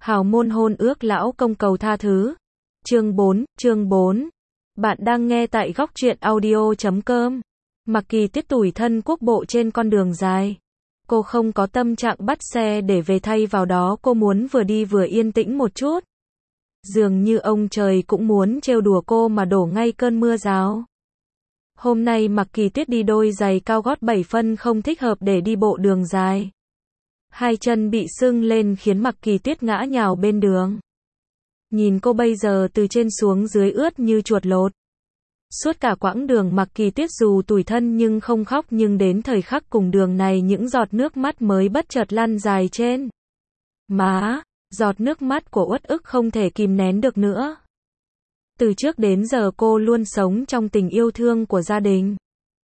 Hào môn hôn ước lão công cầu tha thứ. Chương 4. Bạn đang nghe tại góc truyện audio.com. Mạc Kỳ Tuyết tủi thân quốc bộ trên con đường dài. Cô không có tâm trạng bắt xe để về, thay vào đó cô muốn vừa đi vừa yên tĩnh một chút. Dường như ông trời cũng muốn trêu đùa cô mà đổ ngay cơn mưa rào. Hôm nay Mạc Kỳ Tuyết đi đôi giày cao gót 7 phân không thích hợp để đi bộ đường dài. Hai chân bị sưng lên khiến Mạc Kỳ Tuyết ngã nhào bên đường. Nhìn cô bây giờ từ trên xuống dưới ướt như chuột lột. Suốt cả quãng đường Mạc Kỳ Tuyết dù tủi thân nhưng không khóc, nhưng đến thời khắc cùng đường này những giọt nước mắt mới bất chợt lăn dài trên má, giọt nước mắt của uất ức không thể kìm nén được nữa. Từ trước đến giờ cô luôn sống trong tình yêu thương của gia đình,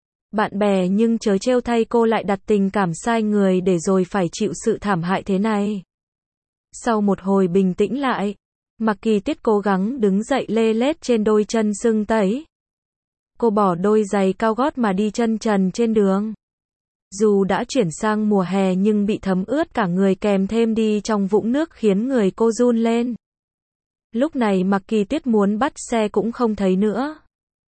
bạn bè, nhưng chớ trêu thay cô lại đặt tình cảm sai người để rồi phải chịu sự thảm hại thế này. Sau một hồi bình tĩnh lại, Mạc Kỳ Tuyết cố gắng đứng dậy lê lết trên đôi chân sưng tấy. Cô bỏ đôi giày cao gót mà đi chân trần trên đường. Dù đã chuyển sang mùa hè nhưng bị thấm ướt cả người, kèm thêm đi trong vũng nước khiến người cô run lên. Lúc này Mạc Kỳ Tuyết muốn bắt xe cũng không thấy nữa.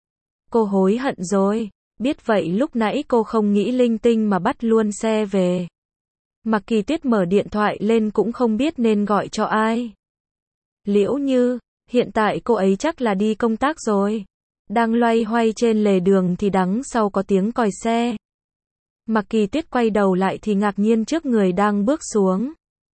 Cô hối hận rồi. Biết vậy lúc nãy cô không nghĩ linh tinh mà bắt luôn xe về. Mạc Kỳ Tuyết mở điện thoại lên cũng không biết nên gọi cho ai. Liễu Như, hiện tại cô ấy chắc là đi công tác rồi. Đang loay hoay trên lề đường thì đằng sau có tiếng còi xe. Mạc Kỳ Tuyết quay đầu lại thì ngạc nhiên trước người đang bước xuống.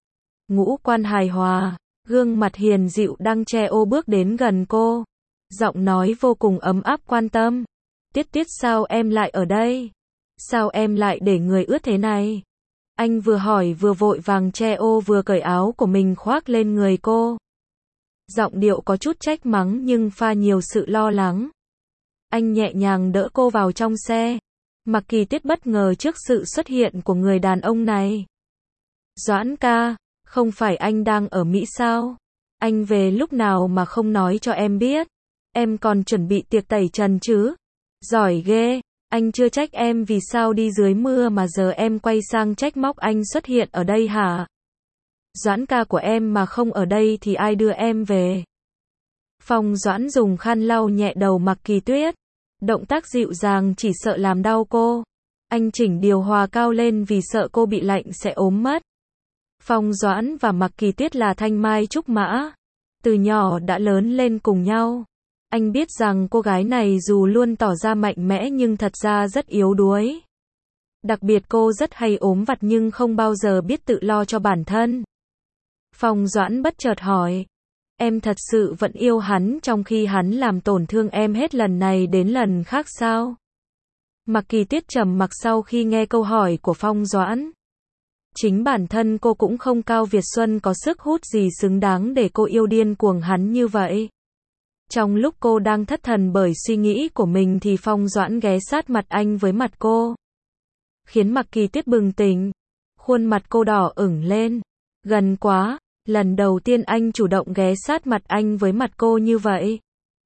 Ngũ quan hài hòa, gương mặt hiền dịu đang che ô bước đến gần cô. Giọng nói vô cùng ấm áp quan tâm. Tuyết Tuyết, sao em lại ở đây? Sao em lại để người ướt thế này? Anh vừa hỏi vừa vội vàng che ô vừa cởi áo của mình khoác lên người cô. Giọng điệu có chút trách mắng nhưng pha nhiều sự lo lắng. Anh nhẹ nhàng đỡ cô vào trong xe. Mạc Kỳ Tuyết bất ngờ trước sự xuất hiện của người đàn ông này. Doãn ca, không phải anh đang ở Mỹ sao? Anh về lúc nào mà không nói cho em biết? Em còn chuẩn bị tiệc tẩy trần chứ? Giỏi ghê, anh chưa trách em vì sao đi dưới mưa mà giờ em quay sang trách móc anh xuất hiện ở đây hả? Doãn ca của em mà không ở đây thì ai đưa em về? Phong Doãn dùng khăn lau nhẹ đầu Mạc Kỳ Tuyết. Động tác dịu dàng chỉ sợ làm đau cô. Anh chỉnh điều hòa cao lên vì sợ cô bị lạnh sẽ ốm mất. Phong Doãn và Mạc Kỳ Tuyết là thanh mai trúc mã. Từ nhỏ đã lớn lên cùng nhau. Anh biết rằng cô gái này dù luôn tỏ ra mạnh mẽ nhưng thật ra rất yếu đuối. Đặc biệt cô rất hay ốm vặt nhưng không bao giờ biết tự lo cho bản thân. Phong Doãn bất chợt hỏi. Em thật sự vẫn yêu hắn trong khi hắn làm tổn thương em hết lần này đến lần khác sao? Mạc Kỳ Tuyết trầm mặc sau khi nghe câu hỏi của Phong Doãn. Chính bản thân cô cũng không cao Việt Xuân có sức hút gì xứng đáng để cô yêu điên cuồng hắn như vậy. Trong lúc cô đang thất thần bởi suy nghĩ của mình thì Phong Doãn ghé sát mặt anh với mặt cô. Khiến Mạc Kỳ Tuyết bừng tỉnh. Khuôn mặt cô đỏ ửng lên. Gần quá, lần đầu tiên anh chủ động ghé sát mặt anh với mặt cô như vậy.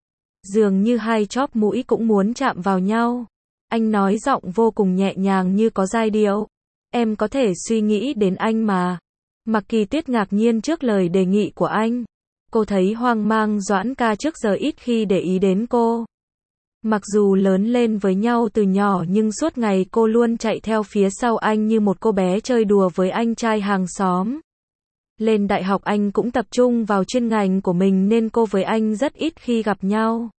Dường như hai chóp mũi cũng muốn chạm vào nhau. Anh nói giọng vô cùng nhẹ nhàng như có giai điệu. Em có thể suy nghĩ đến anh mà. Mạc Kỳ Tuyết ngạc nhiên trước lời đề nghị của anh. Cô thấy hoang mang, Doãn ca trước giờ ít khi để ý đến cô. Mặc dù lớn lên với nhau từ nhỏ nhưng suốt ngày cô luôn chạy theo phía sau anh như một cô bé chơi đùa với anh trai hàng xóm. Lên đại học anh cũng tập trung vào chuyên ngành của mình nên cô với anh rất ít khi gặp nhau.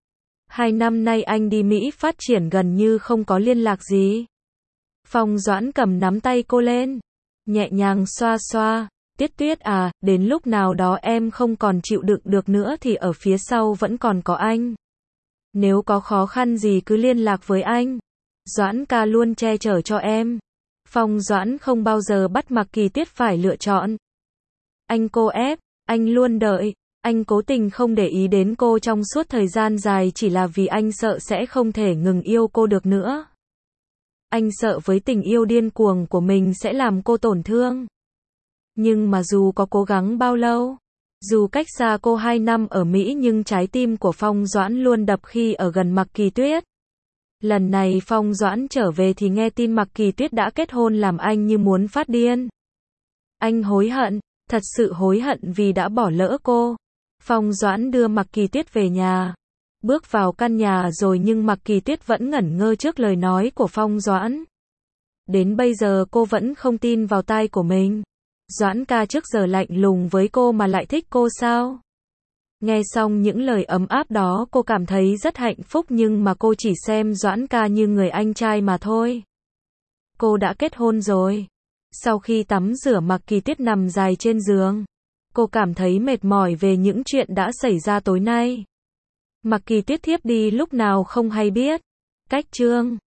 2 năm nay anh đi Mỹ phát triển gần như không có liên lạc gì. Phong Doãn cầm nắm tay cô lên, nhẹ nhàng xoa xoa. Tuyết Tuyết à, đến lúc nào đó em không còn chịu đựng được nữa thì ở phía sau vẫn còn có anh. Nếu có khó khăn gì cứ liên lạc với anh. Doãn ca luôn che chở cho em. Phong Doãn không bao giờ bắt Mạc Kỳ Tuyết phải lựa chọn. Anh cô ép, anh luôn đợi, anh cố tình không để ý đến cô trong suốt thời gian dài chỉ là vì anh sợ sẽ không thể ngừng yêu cô được nữa. Anh sợ với tình yêu điên cuồng của mình sẽ làm cô tổn thương. Nhưng mà dù có cố gắng bao lâu, dù cách xa cô 2 năm ở Mỹ nhưng trái tim của Phong Doãn luôn đập khi ở gần Mạc Kỳ Tuyết. Lần này Phong Doãn trở về thì nghe tin Mạc Kỳ Tuyết đã kết hôn làm anh như muốn phát điên. Anh hối hận, Thật sự hối hận vì đã bỏ lỡ cô. Phong Doãn đưa Mạc Kỳ Tuyết về nhà. Bước vào căn nhà rồi nhưng Mạc Kỳ Tuyết vẫn ngẩn ngơ trước lời nói của Phong Doãn. Đến bây giờ cô vẫn không tin vào tai của mình. Doãn ca trước giờ lạnh lùng với cô mà lại thích cô sao? Nghe xong những lời ấm áp đó cô cảm thấy rất hạnh phúc nhưng mà cô chỉ xem Doãn ca như người anh trai mà thôi. Cô đã kết hôn rồi. Sau khi tắm rửa Mạc Kỳ Tuyết nằm dài trên giường. Cô cảm thấy mệt mỏi về những chuyện đã xảy ra tối nay. Mạc Kỳ Tuyết thiếp đi lúc nào không hay biết. Cách chương